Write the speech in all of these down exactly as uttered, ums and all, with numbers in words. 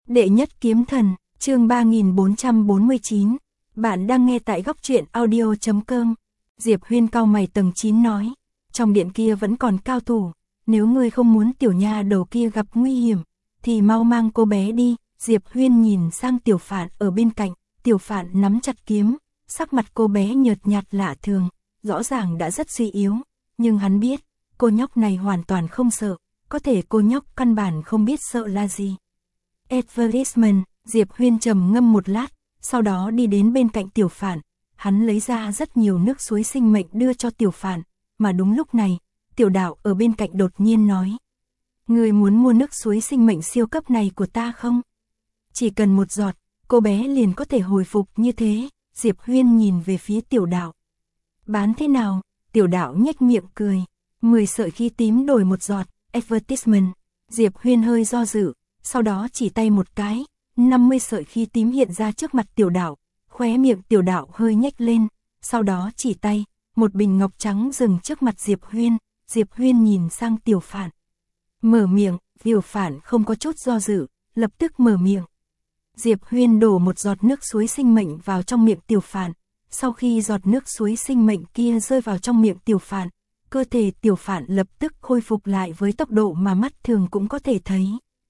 Đệ nhất kiếm thần, chương ba nghìn bốn trăm bốn mươi chín. Bạn đang nghe tại góc truyện audio chấm com. Diệp Huyên cau mày tầng chín nói, trong điện kia vẫn còn cao thủ, nếu ngươi không muốn tiểu nha đầu kia gặp nguy hiểm, thì mau mang cô bé đi. Diệp Huyên nhìn sang Tiểu Phạn ở bên cạnh, Tiểu Phạn nắm chặt kiếm, sắc mặt cô bé nhợt nhạt lạ thường, rõ ràng đã rất suy yếu, nhưng hắn biết, cô nhóc này hoàn toàn không sợ, có thể cô nhóc căn bản không biết sợ là gì. Advertisement, Diệp Huyên trầm ngâm một lát, sau đó đi đến bên cạnh Tiểu Phạn, hắn lấy ra rất nhiều nước suối sinh mệnh đưa cho Tiểu Phạn, mà đúng lúc này, Tiểu Đạo ở bên cạnh đột nhiên nói, ngươi muốn mua nước suối sinh mệnh siêu cấp này của ta không? Chỉ cần một giọt, cô bé liền có thể hồi phục như thế. Diệp Huyên nhìn về phía Tiểu Đạo. Bán thế nào? Tiểu Đạo nhếch miệng cười, mười sợi khí tím đổi một giọt. Advertisement. Diệp Huyên hơi do dự, sau đó chỉ tay một cái, năm mươi sợi khí tím hiện ra trước mặt Tiểu Đạo, khóe miệng Tiểu Đạo hơi nhếch lên, sau đó chỉ tay, một bình ngọc trắng dừng trước mặt Diệp Huyên. Diệp Huyên nhìn sang Tiểu Phạn, mở miệng. Tiểu Phạn không có chút do dự, lập tức mở miệng. Diệp Huyên đổ một giọt nước suối sinh mệnh vào trong miệng Tiểu Phạn, sau khi giọt nước suối sinh mệnh kia rơi vào trong miệng Tiểu Phạn, cơ thể Tiểu Phạn lập tức khôi phục lại với tốc độ mà mắt thường cũng có thể thấy.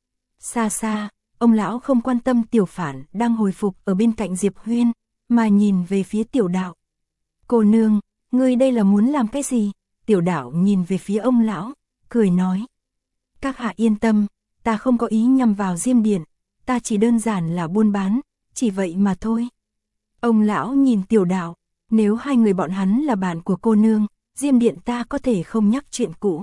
Xa xa, ông lão không quan tâm Tiểu Phạn đang hồi phục ở bên cạnh Diệp Huyên, mà nhìn về phía Tiểu Đạo. Cô nương, ngươi đây là muốn làm cái gì? Tiểu Đạo nhìn về phía ông lão, cười nói. Các hạ yên tâm, ta không có ý nhằm vào Diêm Điện, ta chỉ đơn giản là buôn bán, chỉ vậy mà thôi. Ông lão nhìn Tiểu Đạo, nếu hai người bọn hắn là bạn của cô nương, Diêm Điện ta có thể không nhắc chuyện cũ.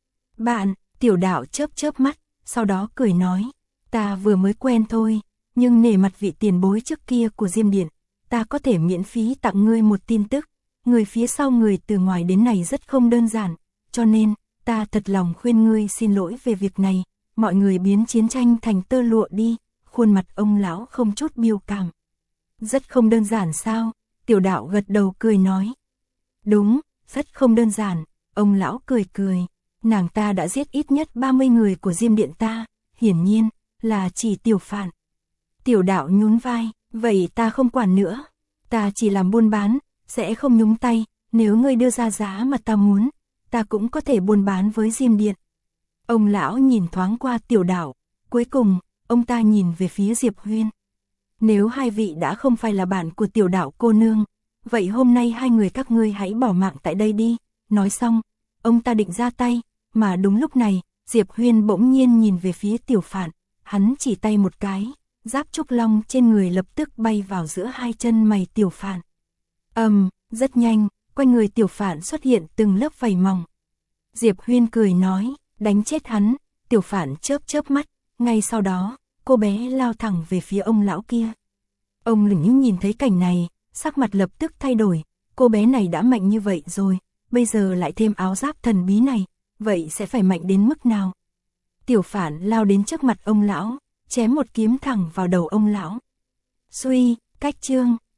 Bạn, Tiểu Đạo chớp chớp mắt, sau đó cười nói, ta vừa mới quen thôi, nhưng nể mặt vị tiền bối trước kia của Diêm Điện, ta có thể miễn phí tặng ngươi một tin tức, người phía sau người từ ngoài đến này rất không đơn giản, cho nên, ta thật lòng khuyên ngươi xin lỗi về việc này, mọi người biến chiến tranh thành tơ lụa đi. Khuôn mặt ông lão không chút biểu cảm. Rất không đơn giản sao? Tiểu Đạo gật đầu cười nói. Đúng, rất không đơn giản. Ông lão cười cười. Nàng ta đã giết ít nhất ba mươi người của Diêm Điện ta, hiển nhiên là chỉ Tiểu Phạn. Tiểu Đạo nhún vai, vậy ta không quản nữa. Ta chỉ làm buôn bán, sẽ không nhúng tay, nếu ngươi đưa ra giá mà ta muốn, ta cũng có thể buôn bán với Diêm Điện. Ông lão nhìn thoáng qua Tiểu Đạo, cuối cùng, ông ta nhìn về phía Diệp Huyên. Nếu hai vị đã không phải là bạn của Tiểu Đạo cô nương, vậy hôm nay hai người các ngươi hãy bỏ mạng tại đây đi. Nói xong, ông ta định ra tay, mà đúng lúc này, Diệp Huyên bỗng nhiên nhìn về phía Tiểu Phạn, hắn chỉ tay một cái, giáp trúc long trên người lập tức bay vào giữa hai chân mày Tiểu Phạn. Ầm, um, rất nhanh, quanh người Tiểu Phạn xuất hiện từng lớp vảy mỏng. Diệp Huyên cười nói, đánh chết hắn. Tiểu Phạn chớp chớp mắt, ngay sau đó, cô bé lao thẳng về phía ông lão kia. Ông Lĩnh nhìn thấy cảnh này, sắc mặt lập tức thay đổi, cô bé này đã mạnh như vậy rồi, bây giờ lại thêm áo giáp thần bí này, vậy sẽ phải mạnh đến mức nào? Tiểu Phạn lao đến trước mặt ông lão, chém một kiếm thẳng vào đầu ông lão. Suy, cách chương.